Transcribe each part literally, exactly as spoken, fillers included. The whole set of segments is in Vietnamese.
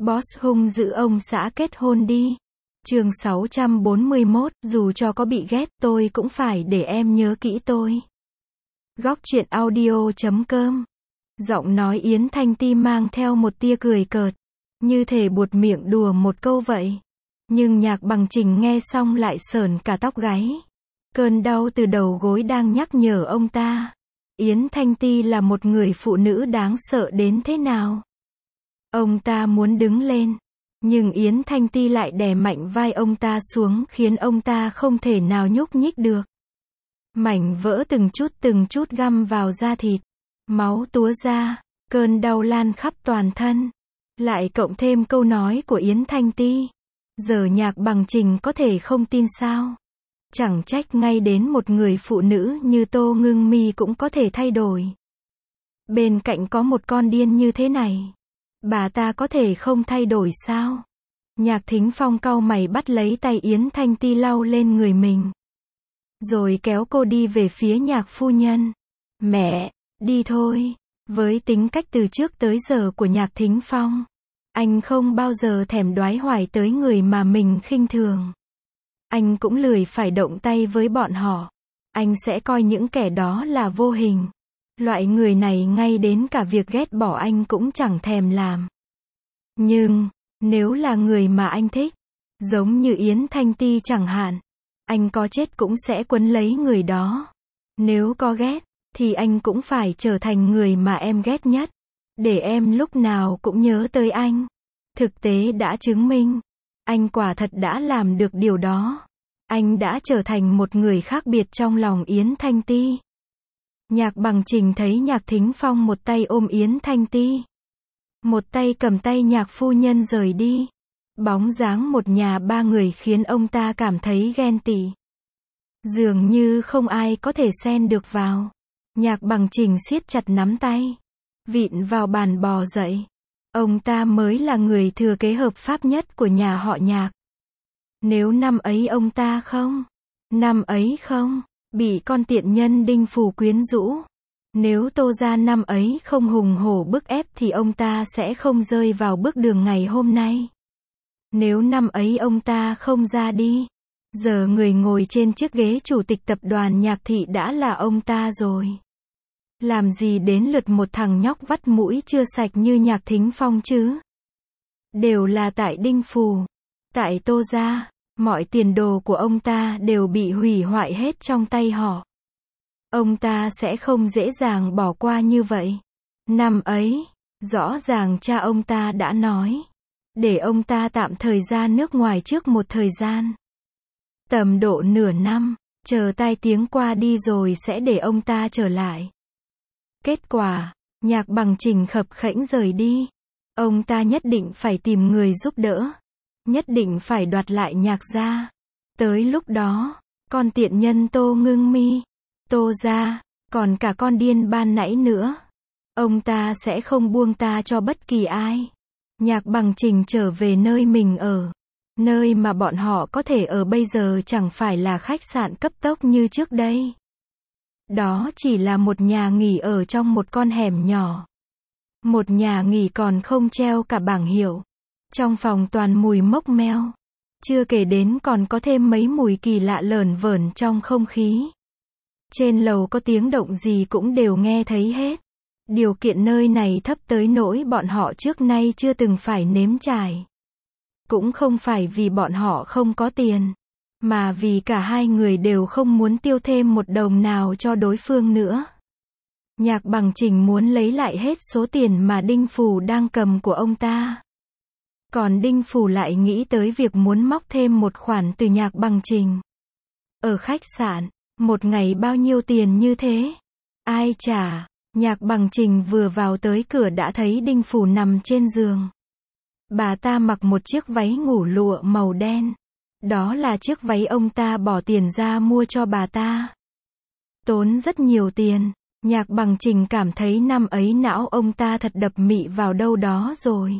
Boss hung dữ ông xã kết hôn đi. Chương sáu trăm bốn mươi mốt, dù cho có bị ghét tôi cũng phải để em nhớ kỹ tôi. Góc truyện audio chấm com. Giọng nói Yến Thanh Ti mang theo một tia cười cợt, như thể buột miệng đùa một câu vậy. Nhưng Nhạc Bằng Trình nghe xong lại sởn cả tóc gáy. Cơn đau từ đầu gối đang nhắc nhở ông ta. Yến Thanh Ti là một người phụ nữ đáng sợ đến thế nào. Ông ta muốn đứng lên, nhưng Yến Thanh Ti lại đè mạnh vai ông ta xuống khiến ông ta không thể nào nhúc nhích được. Mảnh vỡ từng chút từng chút găm vào da thịt, máu túa ra, cơn đau lan khắp toàn thân. Lại cộng thêm câu nói của Yến Thanh Ti. Giờ Nhạc Bằng Trình có thể không tin sao? Chẳng trách ngay đến một người phụ nữ như Tô Ngưng Mi cũng có thể thay đổi. Bên cạnh có một con điên như thế này, bà ta có thể không thay đổi sao? Nhạc Thính Phong cau mày bắt lấy tay Yến Thanh Ti lau lên người mình, rồi kéo cô đi về phía Nhạc phu nhân. Mẹ, đi thôi. Với tính cách từ trước tới giờ của Nhạc Thính Phong, anh không bao giờ thèm đoái hoài tới người mà mình khinh thường. Anh cũng lười phải động tay với bọn họ. Anh sẽ coi những kẻ đó là vô hình. Loại người này ngay đến cả việc ghét bỏ anh cũng chẳng thèm làm. Nhưng, nếu là người mà anh thích, giống như Yến Thanh Ti chẳng hạn, anh có chết cũng sẽ quấn lấy người đó. Nếu có ghét, thì anh cũng phải trở thành người mà em ghét nhất, để em lúc nào cũng nhớ tới anh. Thực tế đã chứng minh, anh quả thật đã làm được điều đó. Anh đã trở thành một người khác biệt trong lòng Yến Thanh Ti. Nhạc Bằng Trình thấy Nhạc Thính Phong một tay ôm Yến Thanh Ti, một tay cầm tay Nhạc phu nhân rời đi. Bóng dáng một nhà ba người khiến ông ta cảm thấy ghen tị. Dường như không ai có thể xen được vào. Nhạc Bằng Trình siết chặt nắm tay, vịn vào bàn bò dậy. Ông ta mới là người thừa kế hợp pháp nhất của nhà họ Nhạc. Nếu năm ấy ông ta không, năm ấy không, bị con tiện nhân Đinh Phù quyến rũ, nếu Tô gia năm ấy không hùng hổ bức ép thì ông ta sẽ không rơi vào bước đường ngày hôm nay. Nếu năm ấy ông ta không ra đi, giờ người ngồi trên chiếc ghế chủ tịch tập đoàn Nhạc thị đã là ông ta rồi. Làm gì đến lượt một thằng nhóc vắt mũi chưa sạch như Nhạc Thính Phong chứ? Đều là tại Đinh Phù, tại Tô gia, mọi tiền đồ của ông ta đều bị hủy hoại hết trong tay họ. Ông ta sẽ không dễ dàng bỏ qua như vậy. Năm ấy, rõ ràng cha ông ta đã nói, để ông ta tạm thời ra nước ngoài trước một thời gian. Tầm độ nửa năm, chờ tai tiếng qua đi rồi sẽ để ông ta trở lại. Kết quả, Nhạc Bằng Trình khập khễnh rời đi. Ông ta nhất định phải tìm người giúp đỡ. Nhất định phải đoạt lại Nhạc gia. Tới lúc đó, con tiện nhân Tô Ngưng Mi, Tô gia, còn cả con điên ban nãy nữa, ông ta sẽ không buông ta cho bất kỳ ai. Nhạc Bằng Trình trở về nơi mình ở. Nơi mà bọn họ có thể ở bây giờ chẳng phải là khách sạn cấp tốc như trước đây. Đó chỉ là một nhà nghỉ ở trong một con hẻm nhỏ. Một nhà nghỉ còn không treo cả bảng hiệu. Trong phòng toàn mùi mốc meo. Chưa kể đến còn có thêm mấy mùi kỳ lạ lởn vởn trong không khí. Trên lầu có tiếng động gì cũng đều nghe thấy hết. Điều kiện nơi này thấp tới nỗi bọn họ trước nay chưa từng phải nếm trải. Cũng không phải vì bọn họ không có tiền, mà vì cả hai người đều không muốn tiêu thêm một đồng nào cho đối phương nữa. Nhạc Bằng Trình muốn lấy lại hết số tiền mà Đinh Phù đang cầm của ông ta. Còn Đinh Phù lại nghĩ tới việc muốn móc thêm một khoản từ Nhạc Bằng Trình. Ở khách sạn, một ngày bao nhiêu tiền như thế? Ai trả? Nhạc Bằng Trình vừa vào tới cửa đã thấy Đinh Phù nằm trên giường. Bà ta mặc một chiếc váy ngủ lụa màu đen. Đó là chiếc váy ông ta bỏ tiền ra mua cho bà ta. Tốn rất nhiều tiền. Nhạc Bằng Trình cảm thấy năm ấy não ông ta thật đập mị vào đâu đó rồi.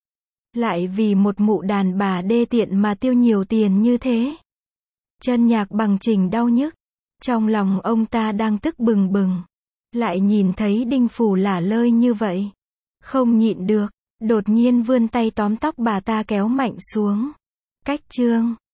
Lại vì một mụ đàn bà đê tiện mà tiêu nhiều tiền như thế. Chân Nhạc Bằng Trình đau nhức. Trong lòng ông ta đang tức bừng bừng. Lại nhìn thấy Đinh Phù lả lơi như vậy. Không nhịn được. Đột nhiên vươn tay tóm tóc bà ta kéo mạnh xuống. Cách chương